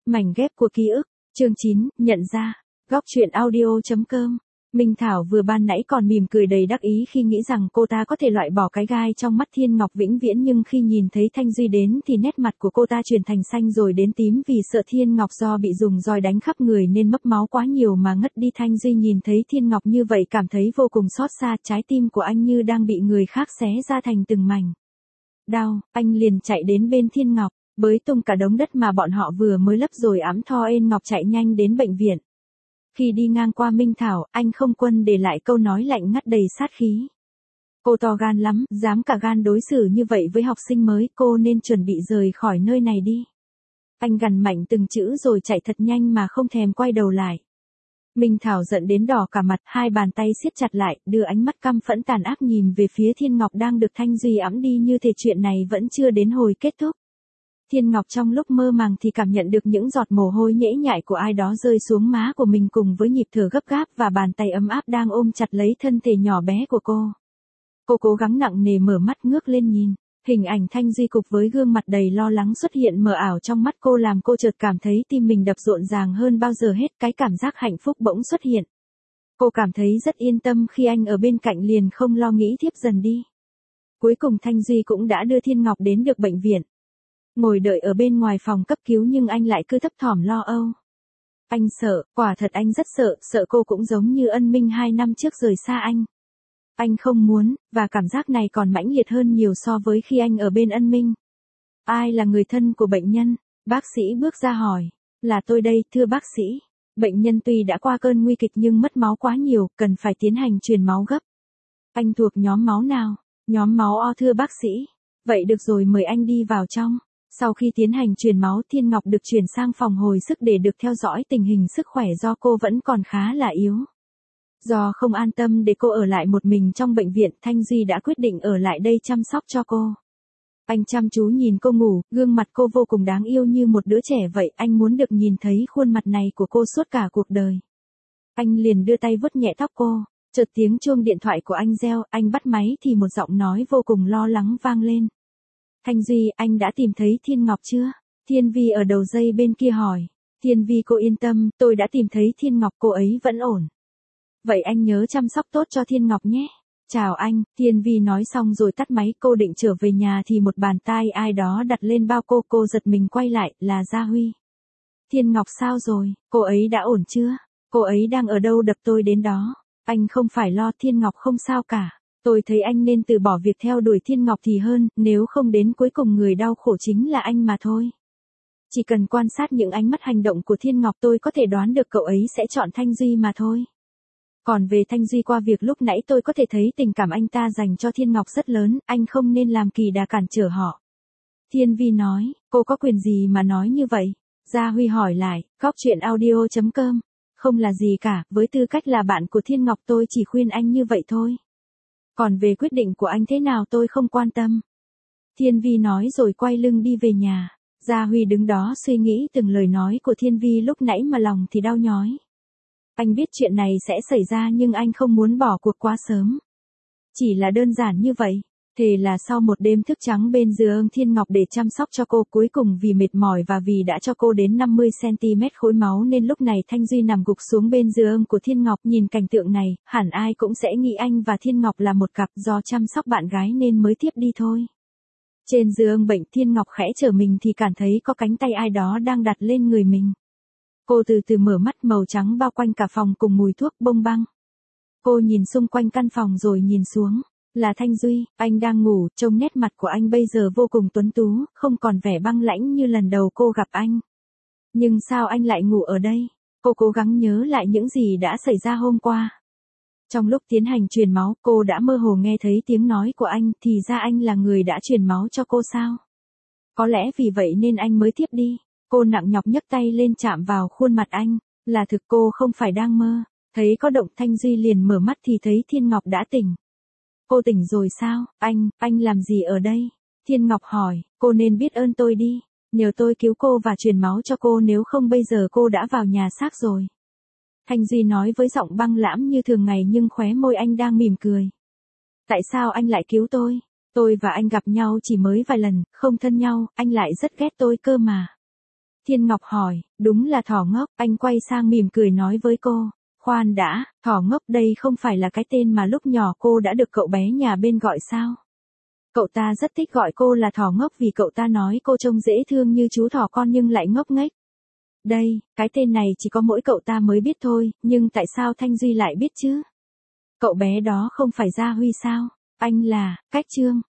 Mảnh ghép của ký ức, chương 9, nhận ra, góc truyện audio.com. Minh Thảo vừa ban nãy còn mỉm cười đầy đắc ý khi nghĩ rằng cô ta có thể loại bỏ cái gai trong mắt Thiên Ngọc vĩnh viễn, nhưng khi nhìn thấy Thanh Duy đến thì nét mặt của cô ta chuyển thành xanh rồi đến tím vì sợ Thiên Ngọc do bị dùng roi đánh khắp người nên mất máu quá nhiều mà ngất đi. Thanh Duy nhìn thấy Thiên Ngọc như vậy cảm thấy vô cùng xót xa, trái tim của anh như đang bị người khác xé ra thành từng mảnh. Đau, anh liền chạy đến bên Thiên Ngọc, bới tung cả đống đất mà bọn họ vừa mới lấp rồi ẵm Tho ên Ngọc chạy nhanh đến bệnh viện. Khi đi ngang qua Minh Thảo, anh không quên để lại câu nói lạnh ngắt đầy sát khí. Cô to gan lắm, dám cả gan đối xử như vậy với học sinh mới, cô nên chuẩn bị rời khỏi nơi này đi. Anh gằn mạnh từng chữ rồi chạy thật nhanh mà không thèm quay đầu lại. Minh Thảo giận đến đỏ cả mặt, hai bàn tay siết chặt lại, đưa ánh mắt căm phẫn tàn ác nhìn về phía Thiên Ngọc đang được Thanh Duy ẵm đi như thể chuyện này vẫn chưa đến hồi kết thúc. Thiên Ngọc trong lúc mơ màng thì cảm nhận được những giọt mồ hôi nhễ nhại của ai đó rơi xuống má của mình cùng với nhịp thở gấp gáp và bàn tay ấm áp đang ôm chặt lấy thân thể nhỏ bé của cô. Cô cố gắng nặng nề mở mắt ngước lên nhìn. Hình ảnh Thanh Duy cục với gương mặt đầy lo lắng xuất hiện mờ ảo trong mắt cô làm cô chợt cảm thấy tim mình đập rộn ràng hơn bao giờ hết, cái cảm giác hạnh phúc bỗng xuất hiện. Cô cảm thấy rất yên tâm khi anh ở bên cạnh liền không lo nghĩ thiếp dần đi. Cuối cùng Thanh Duy cũng đã đưa Thiên Ngọc đến được bệnh viện. Ngồi đợi ở bên ngoài phòng cấp cứu nhưng anh lại cứ thấp thỏm lo âu. Anh sợ, quả thật anh rất sợ, sợ cô cũng giống như Ân Minh 2 năm trước rời xa anh. Anh không muốn, và cảm giác này còn mãnh liệt hơn nhiều so với khi anh ở bên Ân Minh. Ai là người thân của bệnh nhân? Bác sĩ bước ra hỏi. Là tôi đây, thưa bác sĩ. Bệnh nhân tuy đã qua cơn nguy kịch nhưng mất máu quá nhiều, cần phải tiến hành truyền máu gấp. Anh thuộc nhóm máu nào? Nhóm máu O thưa bác sĩ. Vậy được rồi, mời anh đi vào trong. Sau khi tiến hành truyền máu, Thiên Ngọc được chuyển sang phòng hồi sức để được theo dõi tình hình sức khỏe do cô vẫn còn khá là yếu. Do không an tâm để cô ở lại một mình trong bệnh viện, Thanh Duy đã quyết định ở lại đây chăm sóc cho cô. Anh chăm chú nhìn cô ngủ, gương mặt cô vô cùng đáng yêu như một đứa trẻ vậy, anh muốn được nhìn thấy khuôn mặt này của cô suốt cả cuộc đời. Anh liền đưa tay vuốt nhẹ tóc cô, chợt tiếng chuông điện thoại của anh reo, anh bắt máy thì một giọng nói vô cùng lo lắng vang lên. Thanh Duy, anh đã tìm thấy Thiên Ngọc chưa? Thiên Vi ở đầu dây bên kia hỏi. Thiên Vi, cô yên tâm, tôi đã tìm thấy Thiên Ngọc, cô ấy vẫn ổn. Vậy anh nhớ chăm sóc tốt cho Thiên Ngọc nhé. Chào anh, Thiên Vi nói xong rồi tắt máy. Cô định trở về nhà thì một bàn tay ai đó đặt lên bao cô giật mình quay lại, là Gia Huy. Thiên Ngọc sao rồi, cô ấy đã ổn chưa? Cô ấy đang ở đâu, đập tôi đến đó. Anh không phải lo, Thiên Ngọc không sao cả. Tôi thấy anh nên từ bỏ việc theo đuổi Thiên Ngọc thì hơn, nếu không đến cuối cùng người đau khổ chính là anh mà thôi. Chỉ cần quan sát những ánh mắt hành động của Thiên Ngọc tôi có thể đoán được cậu ấy sẽ chọn Thanh Duy mà thôi. Còn về Thanh Duy, qua việc lúc nãy tôi có thể thấy tình cảm anh ta dành cho Thiên Ngọc rất lớn, anh không nên làm kỳ đà cản trở họ. Thiên Vi nói, cô có quyền gì mà nói như vậy? Gia Huy hỏi lại, góc truyện audio.com. Không là gì cả, với tư cách là bạn của Thiên Ngọc tôi chỉ khuyên anh như vậy thôi. Còn về quyết định của anh thế nào tôi không quan tâm. Thiên Vi nói rồi quay lưng đi về nhà. Gia Huy đứng đó suy nghĩ từng lời nói của Thiên Vi lúc nãy mà lòng thì đau nhói. Anh biết chuyện này sẽ xảy ra nhưng anh không muốn bỏ cuộc quá sớm. Chỉ là đơn giản như vậy. Thế là sau một đêm thức trắng bên giường Thiên Ngọc để chăm sóc cho cô, cuối cùng vì mệt mỏi và vì đã cho cô đến 50cm khối máu nên lúc này Thanh Duy nằm gục xuống bên giường của Thiên Ngọc. Nhìn cảnh tượng này, hẳn ai cũng sẽ nghĩ anh và Thiên Ngọc là một cặp, do chăm sóc bạn gái nên mới tiếp đi thôi. Trên giường bệnh, Thiên Ngọc khẽ trở mình thì cảm thấy có cánh tay ai đó đang đặt lên người mình. Cô từ từ mở mắt, màu trắng bao quanh cả phòng cùng mùi thuốc bông băng. Cô nhìn xung quanh căn phòng rồi nhìn xuống. Là Thanh Duy, anh đang ngủ, trông nét mặt của anh bây giờ vô cùng tuấn tú, không còn vẻ băng lãnh như lần đầu cô gặp anh. Nhưng sao anh lại ngủ ở đây? Cô cố gắng nhớ lại những gì đã xảy ra hôm qua. Trong lúc tiến hành truyền máu, cô đã mơ hồ nghe thấy tiếng nói của anh, thì ra anh là người đã truyền máu cho cô sao? Có lẽ vì vậy nên anh mới tiếp đi. Cô nặng nhọc nhấc tay lên chạm vào khuôn mặt anh, là thực, cô không phải đang mơ. Thấy có động, Thanh Duy liền mở mắt thì thấy Thiên Ngọc đã tỉnh. Cô tỉnh rồi sao? Anh làm gì ở đây? Thiên Ngọc hỏi, cô nên biết ơn tôi đi. Nhờ tôi cứu cô và truyền máu cho cô, nếu không bây giờ cô đã vào nhà xác rồi. Thanh Duy nói với giọng băng lãm như thường ngày nhưng khóe môi anh đang mỉm cười. Tại sao anh lại cứu tôi? Tôi và anh gặp nhau chỉ mới vài lần, không thân nhau, anh lại rất ghét tôi cơ mà. Thiên Ngọc hỏi, đúng là thỏ ngốc, anh quay sang mỉm cười nói với cô. Khoan đã, thỏ ngốc đây không phải là cái tên mà lúc nhỏ cô đã được cậu bé nhà bên gọi sao? Cậu ta rất thích gọi cô là thỏ ngốc vì cậu ta nói cô trông dễ thương như chú thỏ con nhưng lại ngốc nghếch. Đây, cái tên này chỉ có mỗi cậu ta mới biết thôi, nhưng tại sao Thanh Duy lại biết chứ? Cậu bé đó không phải Gia Huy sao? Anh là, Cách Trương.